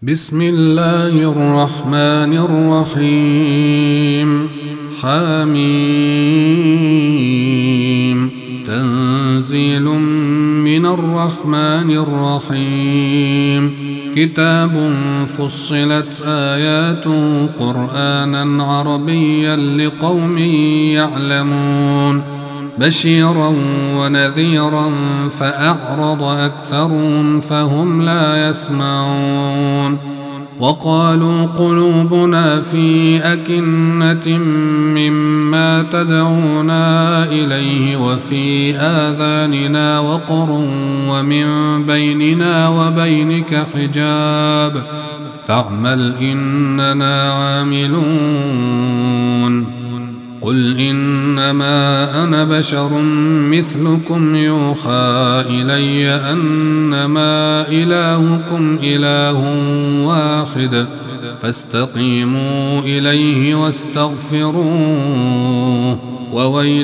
بسم الله الرحمن الرحيم. حميم. تنزيل من الرحمن الرحيم. كتاب فصلت آياته قرآنا عربيا لقوم يعلمون بشيرا ونذيرا فأعرض أكثرهم فهم لا يسمعون. وقالوا قلوبنا في أكنة مما تدعونا إليه وفي آذاننا وقر ومن بيننا وبينك حجاب فاعمل إننا عاملون. قل إنما أنا بشر مثلكم يوحى إلي أنما إلهكم إله واحد فاستقيموا إليه واستغفروه. وويل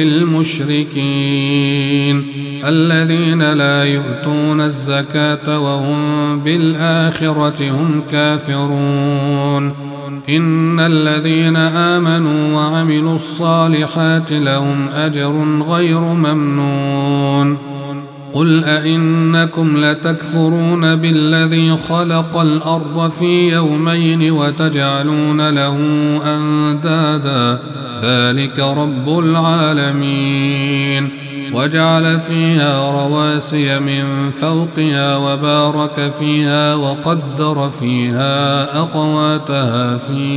للمشركين الذين لا يؤتون الزكاة وهم بالآخرة هم كافرون. إن الذين آمنوا وعملوا الصالحات لهم أجر غير ممنون. قل أئنكم لتكفرون بالذي خلق الأرض في يومين وتجعلون له أندادا ذلك رب العالمين. وجعل فيها رواسي من فوقها وبارك فيها وقدر فيها أقواتها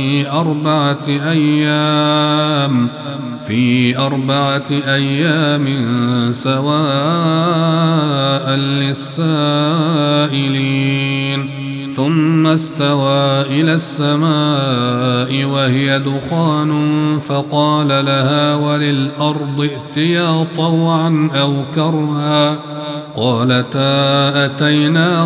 في أربعة أيام سواء للسائلين. ثم استوى إلى السماء وهي دخان فقال لها وللأرض ائتيا طوعا أو كرها قالتا أتينا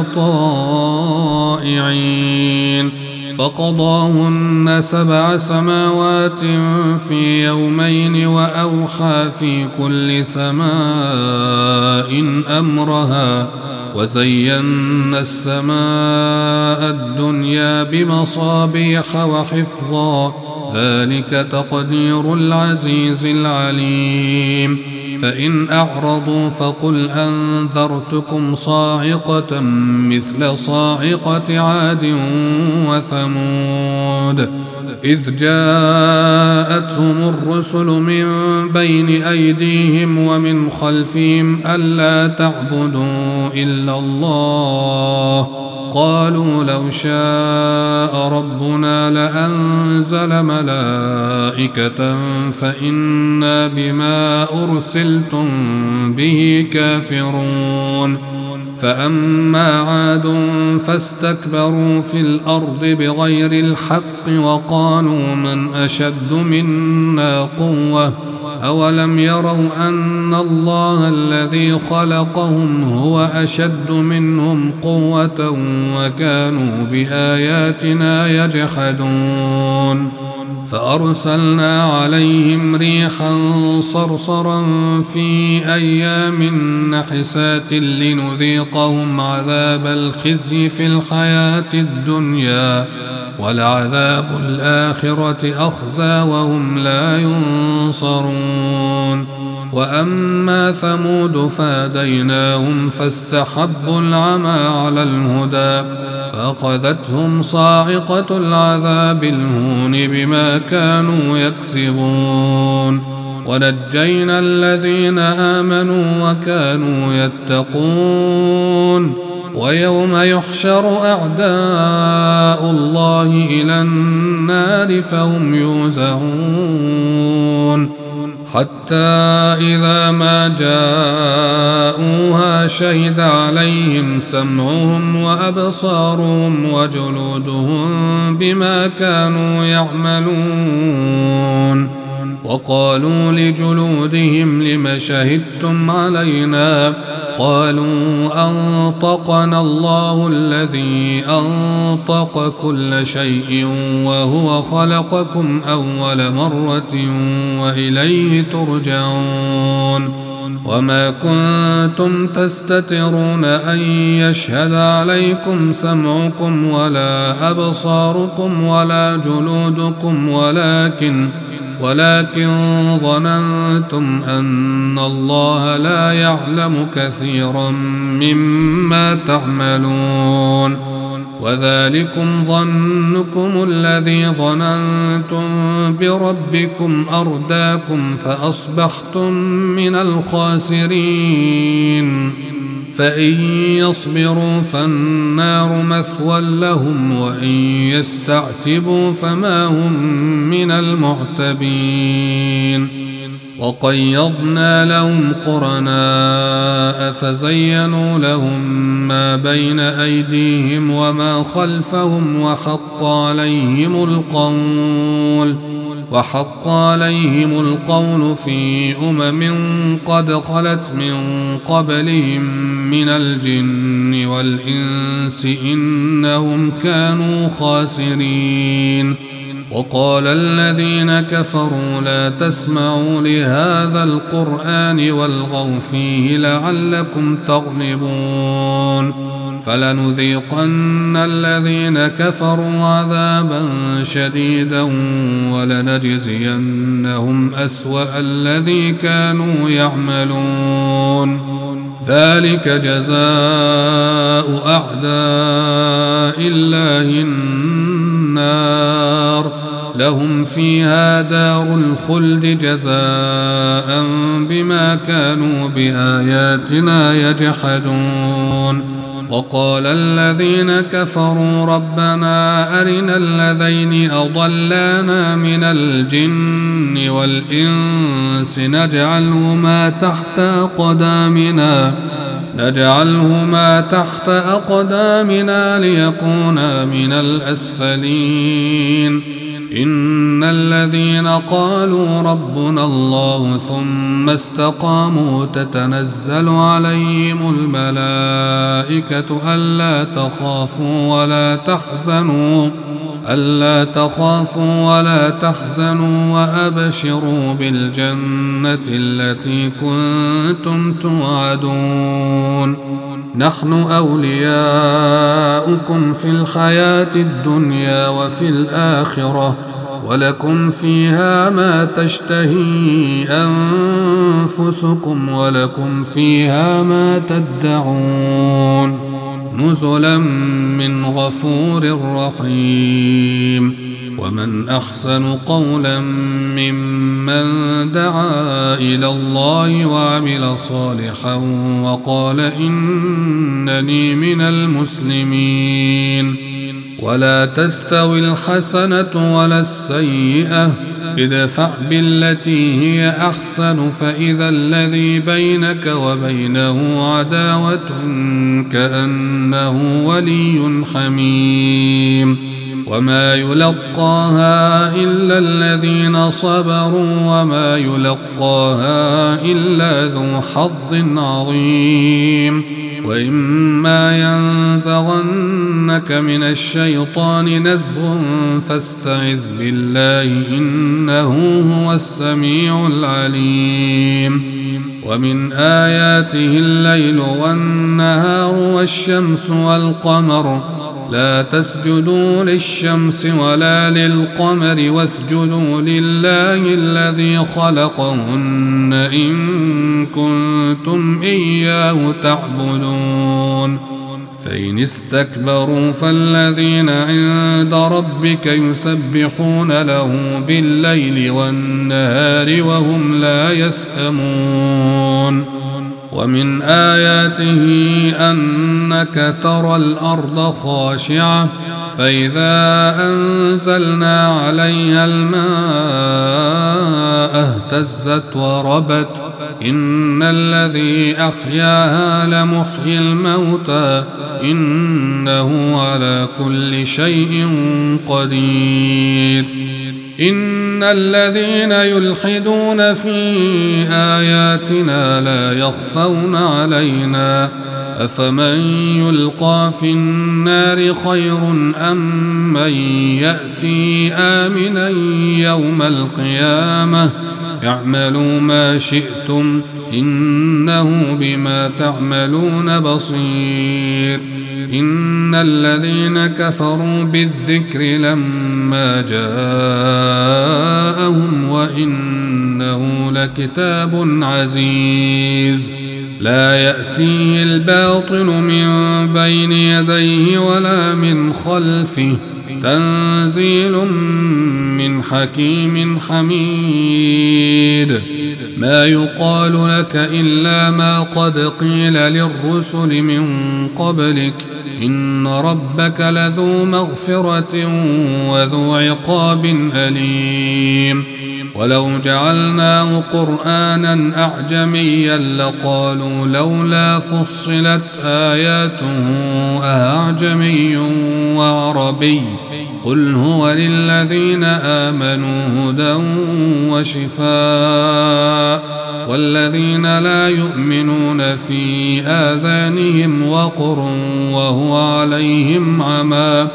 طائعين. فقضاهن 7 سماوات في يومين وأوحى في كل سماء أمرها وزينا السماء الدنيا بمصابيح وحفظا ذلك تقدير العزيز العليم. فإن أعرضوا فقل أنذرتكم صاعقة مثل صاعقة عاد وثمود إذ جاءتهم الرسل من بين أيديهم ومن خلفهم ألا تعبدوا إلا الله قالوا لو شاء ربنا لأنزل ملائكة فإنا بما أرسلتم به كافرون. فأما عاد فاستكبروا في الأرض بغير الحق وقالوا من أشد منا قوة أولم يروا أن الله الذي خلقهم هو أشد منهم قوة وكانوا بآياتنا يجحدون. فأرسلنا عليهم ريحا صرصرا في أيام نحسات لنذيقهم عذاب الخزي في الحياة الدنيا ولعذاب الآخرة أخزى وهم لا ينصرون. وأما ثمود فهديناهم فاستحبوا العمى على الهدى فأخذتهم صاعقة العذاب الهون بما كانوا يكسبون. ونجينا الذين آمنوا وكانوا يتقون. ويوم يحشر أعداء الله إلى النار فهم يوزعون حتى إذا ما جاءوها شهد عليهم سمعهم وأبصارهم وجلودهم بما كانوا يعملون. وقالوا لجلودهم لم شهدتم علينا قالوا أنطقنا الله الذي أنطق كل شيء وهو خلقكم أول مرة وإليه ترجعون. وما كنتم تستترون أن يشهد عليكم سمعكم ولا أبصاركم ولا جلودكم ولكن ظننتم أن الله لا يعلم كثيرا مما تعملون وذلكم ظنكم الذي ظننتم بربكم أرداكم فأصبحتم من الخاسرين فإن يصبروا فالنار مثوى لهم وإن يستعتبوا فما هم من المعتبين وقيضنا لهم قرناء فزينوا لهم ما بين أيديهم وما خلفهم وحق عليهم القول في قد خلت من قبلهم من الجن والإنس إنهم كانوا خاسرين وقال الذين كفروا لا تسمعوا لهذا القرآن والغوا فيه لعلكم تغلبون فلنذيقن الذين كفروا عذابا شديدا ولنجزينهم أسوأ الذي كانوا يعملون ذلك جزاء أعداء الله النار لهم فيها دار الخلد جزاء بما كانوا بآياتنا يجحدون وقال الذين كفروا ربنا أرنا الذين أضلانا من الجن والإنس نجعلهما تحت أقدامنا ليكونا من الأسفلين إن الذين قالوا ربنا الله ثم استقاموا تتنزل عليهم الملائكة ألا تخافوا ولا تحزنوا وأبشروا بالجنة التي كنتم توعدون نحن أولياؤكم في الحياة الدنيا وفي الآخرة ولكم فيها ما تشتهي أنفسكم ولكم فيها ما تدعون نزلا من غفور رحيم ومن أحسن قولا ممن دعا إلى الله وعمل صالحا وقال إنني من المسلمين ولا تستوي الحسنة ولا السيئة ادفع بالتي هي أحسن فإذا الذي بينك وبينه عداوة كأنه ولي حميم وما يلقاها إلا الذين صبروا وما يلقاها إلا ذو حظ عظيم وإما ينزغنك من الشيطان نزغ فاستعذ بالله إنه هو السميع العليم ومن آياته الليل والنهار والشمس والقمر لا تسجدوا للشمس ولا للقمر واسجدوا لله الذي خلقهن إن كنتم إياه تعبدون فإن استكبروا فالذين عند ربك يسبحون له بالليل والنهار وهم لا يسأمون ومن آياته أنك ترى الأرض خاشعة فإذا أنزلنا عليها الماء اهتزت وربت إن الذي أحياها لمحيي الموتى إنه على كل شيء قدير إن الذين يلحدون في آياتنا لا يخفون علينا أفمن يلقى في النار خير أم من يأتي آمنا يوم القيامة اعملوا ما شئتم إنه بما تعملون بصير. إن الذين كفروا بالذكر لما جاءهم وإنه لكتاب عزيز لا يأتيه الباطل من بين يديه ولا من خلفه تنزيل من حكيم حميد. ما يقال لك إلا ما قد قيل للرسل من قبلك إن ربك لذو مغفرة وذو عقاب أليم. ولو جعلناه قرآنا أعجميا لقالوا لولا فصلت آياته أعجمي وعربي قل هو للذين آمنوا هدى وشفاء والذين لا يؤمنون في آذانهم وقر وهو عليهم عمى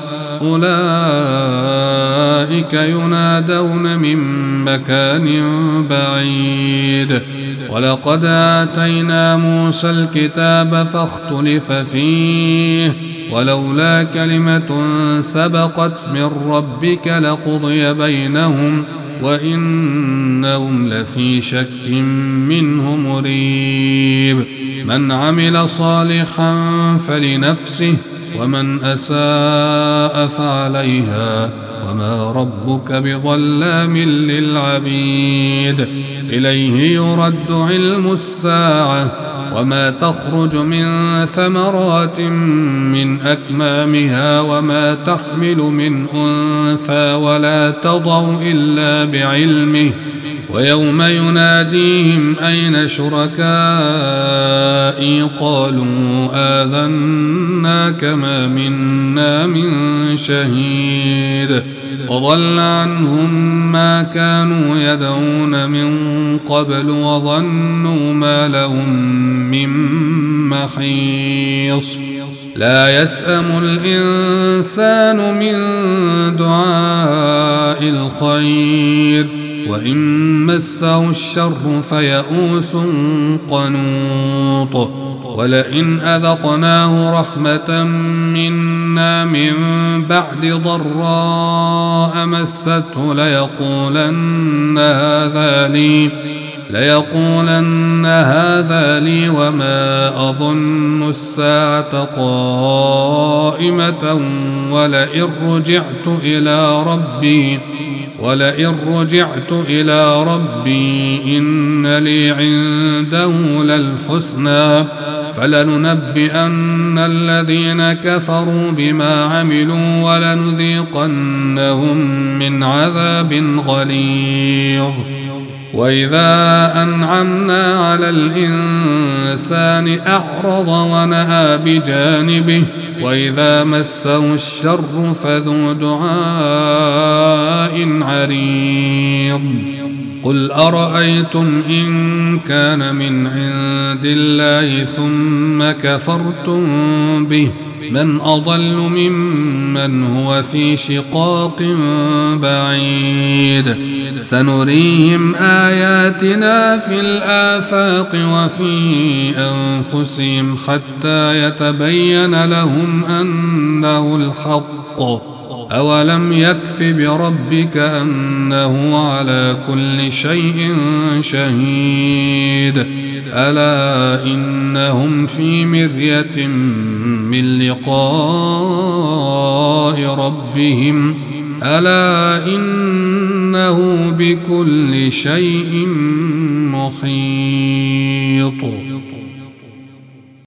أولئك ينادون من مكان بعيد. ولقد آتينا موسى الكتاب فاختلف فيه ولولا كلمة سبقت من ربك لقضي بينهم وإنهم لفي شك منه مريب. من عمل صالحا فلنفسه ومن أساء فعليها وما ربك بظلام للعبيد. إليه يرد علم الساعة وما تخرج من ثمرات من أكمامها وما تحمل من أنثى ولا تضع إلا بعلمه ويوم يناديهم أين شركائي قالوا آذناك ما منا من شهيد. وضل عنهم ما كانوا يدعون من قبل وظنوا ما لهم من محيص. لا يسأم الإنسان من دعاء الخير وإن مسه الشر فيئوس قنوط. ولئن أذقناه رحمة منا من بعد ضراء مسته ليقولن هذا لي وما أظن الساعة قائمة ولئن رجعت إلى ربي إن لي عنده للحسنى فلننبئن الذين كفروا بما عملوا ولنذيقنهم من عذاب غليظ. وإذا أنعمنا على الإنسان أعرض ونأى بجانبه وإذا مسه الشر فذو دعاء عريض. قل أرأيتم إن كان من عند الله ثم كفرتم به من أضل ممن هو في شقاق بعيد. سنريهم آياتنا في الآفاق وفي أنفسهم حتى يتبين لهم أنه الحق. أولم يكف بربك أنه على كل شيء شهيد. ألا إنهم في مرية من لقاء ربهم ألا إنه بكل شيء محيط.